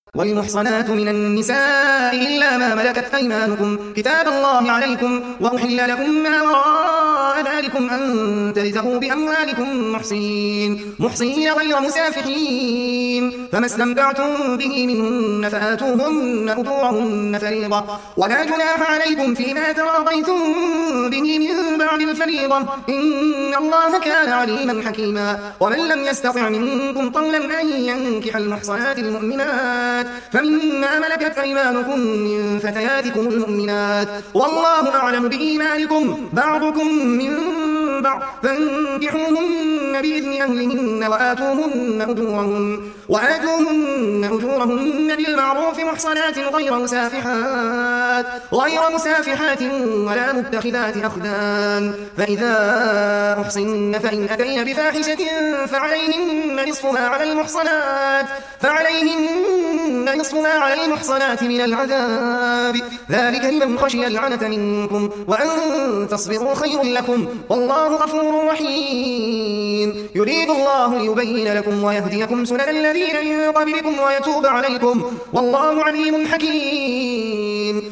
والمحصنات من النساء إلا ما ملكت أيمانكم كتاب الله عليكم وأحل لكم ما وراء ذلكم أن تبتغوا بأموالكم محصنين غير مسافحين فما استمتعتم به منهن فآتوهن أجورهن فريضة ولا جناح عليكم فيما تراضيتم به من بعد الفريضة إن الله كان عليما حكيما ومن لم يستطع منكم طولا أن ينكح المحصنات المؤمنات فمما ملكت أيمانكم من فتياتكم المؤمنات والله أعلم بإيمانكم بعضكم من بعض فانكحوهن بإذن أهلهن وآتوهن أجورهن بالمعروف محصنات غير مسافحات ولا متخذات أخدان فإذا أحصن فإن أتين بفاحشة فعليهن نصف ما على المحصنات من العذاب ذلك لمن خشي العنة منكم وأن تصبروا خير لكم والله غفور رحيم يريد الله ليبين لكم ويهديكم سنن الذين من قبلكم ويتوب عليكم والله عليم حكيم